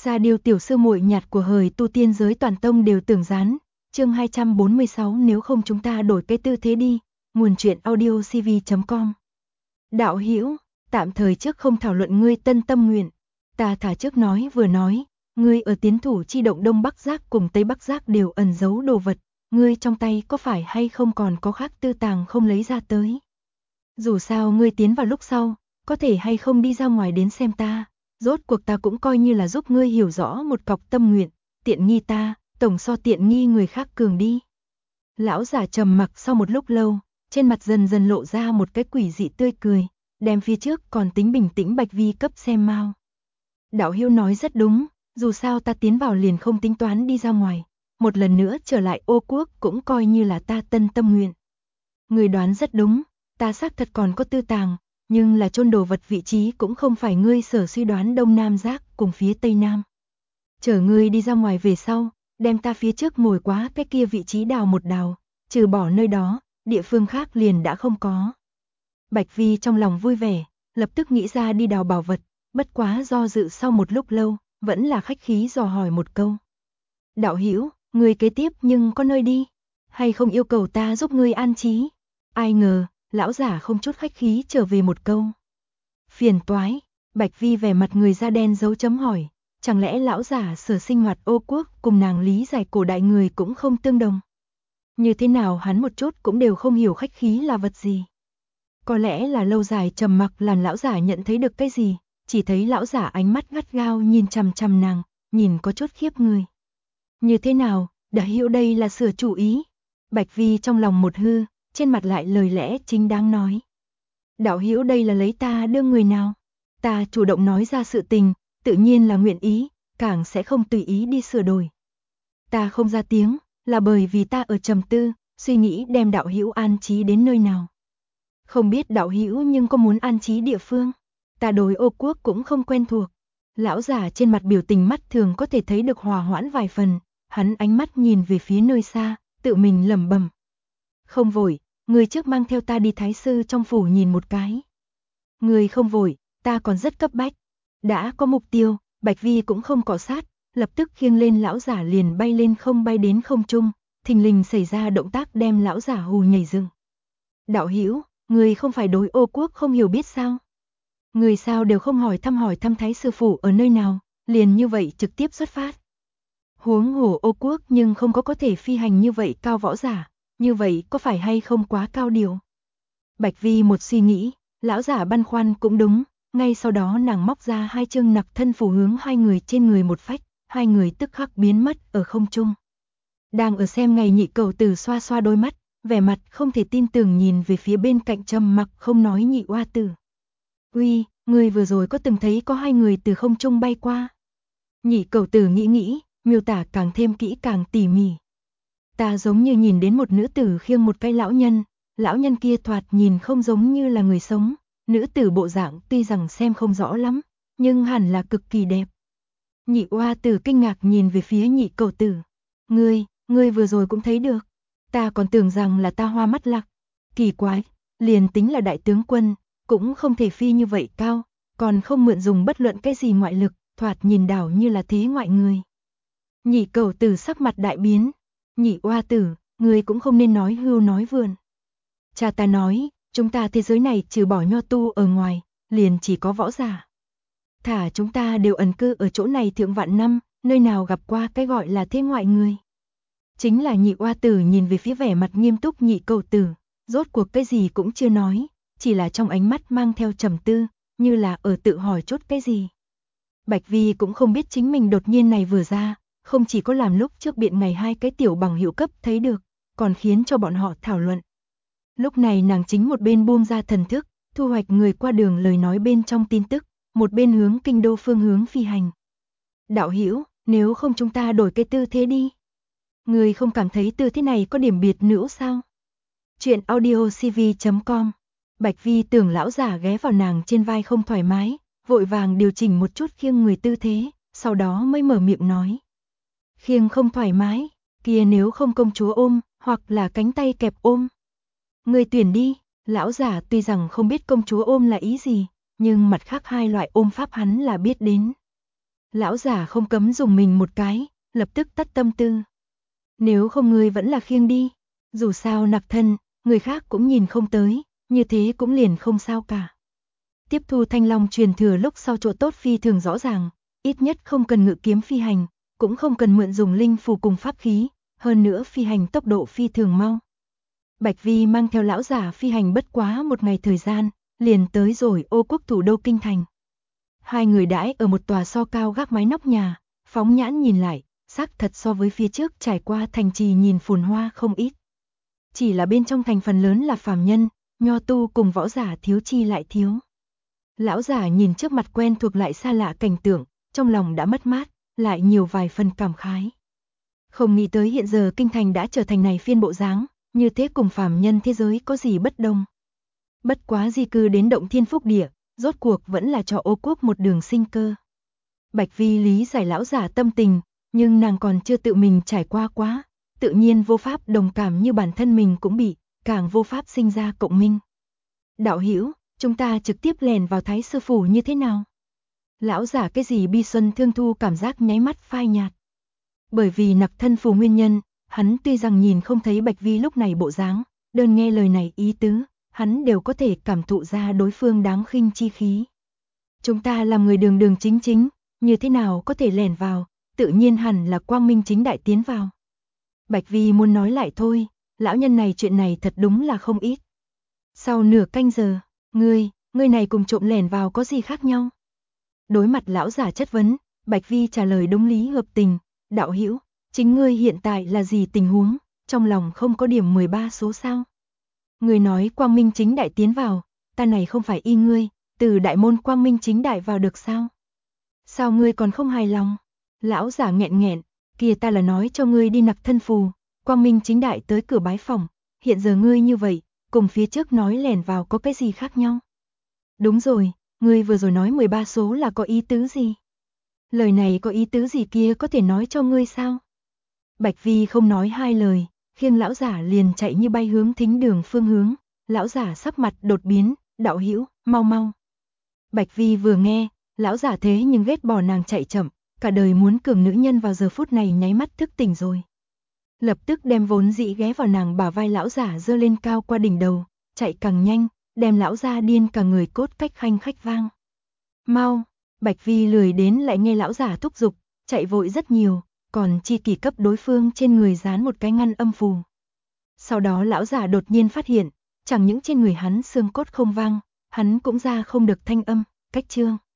Sa Điêu tiểu sư muội nhạt của hời tu tiên giới toàn tông đều tưởng gián. Chương 246 nếu không chúng ta đổi cái tư thế đi. Nguồn truyện audio cv.com. Đạo hữu, tạm thời trước không thảo luận ngươi tân tâm nguyện. Ta thả trước nói vừa nói, ngươi ở tiến thủ chi động Đông Bắc Giác cùng Tây Bắc Giác đều ẩn giấu đồ vật. Ngươi trong tay có phải hay không còn có khác tư tàng không lấy ra tới. Dù sao ngươi tiến vào lúc sau, có thể hay không đi ra ngoài đến xem ta. Rốt cuộc ta cũng coi như là giúp ngươi hiểu rõ một cọc tâm nguyện, tiện nghi ta, tổng so tiện nghi người khác cường đi. Lão giả trầm mặc sau một lúc lâu, trên mặt dần dần lộ ra một cái quỷ dị tươi cười, đem phía trước còn tính bình tĩnh Bạch Vi cấp xem mau. Đạo hữu nói rất đúng, dù sao ta tiến vào liền không tính toán đi ra ngoài, một lần nữa trở lại Ô Quốc cũng coi như là ta tân tâm nguyện. Người đoán rất đúng, ta xác thật còn có tư tàng, nhưng là chôn đồ vật vị trí cũng không phải ngươi sở suy đoán Đông Nam Giác cùng phía Tây Nam. Chở ngươi đi ra ngoài về sau, đem ta phía trước ngồi quá cái kia vị trí đào một đào, trừ bỏ nơi đó, địa phương khác liền đã không có. Bạch Vi trong lòng vui vẻ, lập tức nghĩ ra đi đào bảo vật, bất quá do dự sau một lúc lâu, vẫn là khách khí dò hỏi một câu. Đạo hữu, ngươi kế tiếp nhưng có nơi đi, hay không yêu cầu ta giúp ngươi an trí? Ai ngờ, lão giả không chút khách khí trở về một câu. Phiền toái, Bạch Vi vẻ mặt người da đen dấu chấm hỏi, chẳng lẽ lão giả sở sinh hoạt Ô Quốc cùng nàng lý giải cổ đại người cũng không tương đồng? Như thế nào hắn một chút cũng đều không hiểu khách khí là vật gì. Có lẽ là lâu dài trầm mặc làm lão giả nhận thấy được cái gì, chỉ thấy lão giả ánh mắt gắt gao nhìn chằm chằm nàng, nhìn có chút khiếp người. Như thế nào, đã hiểu đây là sửa chủ ý. Bạch Vi trong lòng một hư, trên mặt lại lời lẽ chính đáng nói. Đạo hữu đây là lấy ta đưa người nào? Ta chủ động nói ra sự tình, tự nhiên là nguyện ý, càng sẽ không tùy ý đi sửa đổi. Ta không ra tiếng, là bởi vì ta ở trầm tư, suy nghĩ đem đạo hữu an trí đến nơi nào. Không biết đạo hữu nhưng có muốn an trí địa phương? Ta đối Ô Quốc cũng không quen thuộc. Lão giả trên mặt biểu tình mắt thường có thể thấy được hòa hoãn vài phần, hắn ánh mắt nhìn về phía nơi xa, tự mình lẩm bẩm. Không vội, người trước mang theo ta đi thái sư trong phủ nhìn một cái. Người không vội, ta còn rất cấp bách. Đã có mục tiêu, Bạch Vi cũng không cọ sát, lập tức khiêng lên lão giả liền bay lên không bay đến không trung, thình lình xảy ra động tác đem lão giả hù nhảy dựng. Đạo hữu, người không phải đối Ô Quốc không hiểu biết sao? Người sao đều không hỏi thăm thái sư phủ ở nơi nào, liền như vậy trực tiếp xuất phát. Huống hồ Ô Quốc nhưng không có thể phi hành như vậy cao võ giả, như vậy có phải hay không quá cao điều? Bạch Vi một suy nghĩ, lão giả băn khoăn cũng đúng, ngay sau đó nàng móc ra hai chương nặc thân phù hướng hai người trên người một phách, hai người tức khắc biến mất ở không trung. Đang ở xem ngày Nhị Cẩu Tử xoa xoa đôi mắt, vẻ mặt không thể tin tưởng nhìn về phía bên cạnh trầm mặc không nói Nhị Oa Tử. Uy, người vừa rồi có từng thấy có hai người từ không trung bay qua? Nhị Cẩu Tử nghĩ, miêu tả càng thêm kỹ càng tỉ mỉ. Ta giống như nhìn đến một nữ tử khiêng một cái lão nhân kia thoạt nhìn không giống như là người sống, nữ tử bộ dạng tuy rằng xem không rõ lắm, nhưng hẳn là cực kỳ đẹp. Nhị Oa Tử kinh ngạc nhìn về phía Nhị Cẩu Tử. Ngươi vừa rồi cũng thấy được. Ta còn tưởng rằng là ta hoa mắt lạc. Kỳ quái, liền tính là đại tướng quân, cũng không thể phi như vậy cao, còn không mượn dùng bất luận cái gì ngoại lực, thoạt nhìn đảo như là thế ngoại người. Nhị Cẩu Tử sắc mặt đại biến. Nhị Oa Tử, ngươi cũng không nên nói hưu nói vượn. Cha ta nói, chúng ta thế giới này trừ bỏ nho tu ở ngoài, liền chỉ có võ giả. Thả chúng ta đều ẩn cư ở chỗ này thượng vạn năm, nơi nào gặp qua cái gọi là thế ngoại người. Chính là Nhị Oa Tử nhìn về phía vẻ mặt nghiêm túc Nhị Cẩu Tử, rốt cuộc cái gì cũng chưa nói, chỉ là trong ánh mắt mang theo trầm tư, như là ở tự hỏi chút cái gì. Bạch Vi cũng không biết chính mình đột nhiên này vừa ra, không chỉ có làm lúc trước biện ngày hai cái tiểu bằng hữu cấp thấy được, còn khiến cho bọn họ thảo luận. Lúc này nàng chính một bên buông ra thần thức, thu hoạch người qua đường lời nói bên trong tin tức, một bên hướng kinh đô phương hướng phi hành. Đạo hữu, nếu không chúng ta đổi cái tư thế đi. Người không cảm thấy tư thế này có điểm biệt nữ sao? Chuyện audio cv.com. Bạch Vi tưởng lão giả ghé vào nàng trên vai không thoải mái, vội vàng điều chỉnh một chút khiêng người tư thế, sau đó mới mở miệng nói. Khiêng không thoải mái, kia nếu không công chúa ôm, hoặc là cánh tay kẹp ôm. Người tuyển đi, lão giả tuy rằng không biết công chúa ôm là ý gì, nhưng mặt khác hai loại ôm pháp hắn là biết đến. Lão giả không cấm dùng mình một cái, lập tức tắt tâm tư. Nếu không ngươi vẫn là khiêng đi, dù sao nặc thân, người khác cũng nhìn không tới, như thế cũng liền không sao cả. Tiếp thu Thanh Long truyền thừa lúc sau chỗ tốt phi thường rõ ràng, ít nhất không cần ngự kiếm phi hành, cũng không cần mượn dùng linh phù cùng pháp khí, hơn nữa phi hành tốc độ phi thường mau. Bạch Vi mang theo lão giả phi hành bất quá một ngày thời gian, liền tới rồi Ô quốc thủ đô kinh thành. Hai người đãi ở một tòa so cao gác mái nóc nhà, phóng nhãn nhìn lại, xác thật so với phía trước trải qua thành trì nhìn phồn hoa không ít. Chỉ là bên trong thành phần lớn là phàm nhân, nho tu cùng võ giả thiếu chi lại thiếu. Lão giả nhìn trước mặt quen thuộc lại xa lạ cảnh tượng, trong lòng đã mất mát, lại nhiều vài phần cảm khái. Không nghĩ tới hiện giờ kinh thành đã trở thành này phiên bộ dáng, như thế cùng phàm nhân thế giới có gì bất đồng. Bất quá di cư đến động thiên phúc địa, rốt cuộc vẫn là cho Ô quốc một đường sinh cơ. Bạch Vi lý giải lão giả tâm tình, nhưng nàng còn chưa tự mình trải qua quá, tự nhiên vô pháp đồng cảm như bản thân mình cũng bị, càng vô pháp sinh ra cộng minh. Đạo hữu, chúng ta trực tiếp lèn vào Thái sư phủ như thế nào? Lão giả cái gì bi xuân thương thu cảm giác nháy mắt phai nhạt. Bởi vì nặc thân phù nguyên nhân, hắn tuy rằng nhìn không thấy Bạch Vi lúc này bộ dáng, đơn nghe lời này ý tứ, hắn đều có thể cảm thụ ra đối phương đáng khinh chi khí. Chúng ta làm người đường đường chính chính, như thế nào có thể lẻn vào, tự nhiên hẳn là quang minh chính đại tiến vào. Bạch Vi muốn nói lại thôi, lão nhân này chuyện này thật đúng là không ít. Sau nửa canh giờ, ngươi này cùng trộm lẻn vào có gì khác nhau? Đối mặt lão giả chất vấn, Bạch Vi trả lời đúng lý hợp tình, đạo hữu, chính ngươi hiện tại là gì tình huống, trong lòng không có điểm 13 số sao? Ngươi nói quang minh chính đại tiến vào, ta này không phải y ngươi, từ đại môn quang minh chính đại vào được sao? Sao ngươi còn không hài lòng? Lão giả nghẹn nghẹn, kia ta là nói cho ngươi đi nặc thân phù, quang minh chính đại tới cửa bái phòng, hiện giờ ngươi như vậy, cùng phía trước nói lẻn vào có cái gì khác nhau? Đúng rồi, ngươi vừa rồi nói 13 số là có ý tứ gì? Lời này có ý tứ gì kia có thể nói cho ngươi sao? Bạch Vi không nói hai lời, khiêng lão giả liền chạy như bay hướng thính đường phương hướng, lão giả sắc mặt đột biến, đạo hữu, mau mau. Bạch Vi vừa nghe, lão giả thế nhưng ghét bỏ nàng chạy chậm, cả đời muốn cường nữ nhân vào giờ phút này nháy mắt thức tỉnh rồi. Lập tức đem vốn dĩ ghé vào nàng bả vai lão giả giơ lên cao qua đỉnh đầu, chạy càng nhanh, đem lão ra điên cả người cốt cách khanh khách vang. Mau, Bạch Vi lười đến lại nghe lão giả thúc giục, chạy vội rất nhiều, còn chi kỷ cấp đối phương trên người dán một cái ngăn âm phù. Sau đó lão giả đột nhiên phát hiện, chẳng những trên người hắn xương cốt không vang, hắn cũng ra không được thanh âm, cách chương.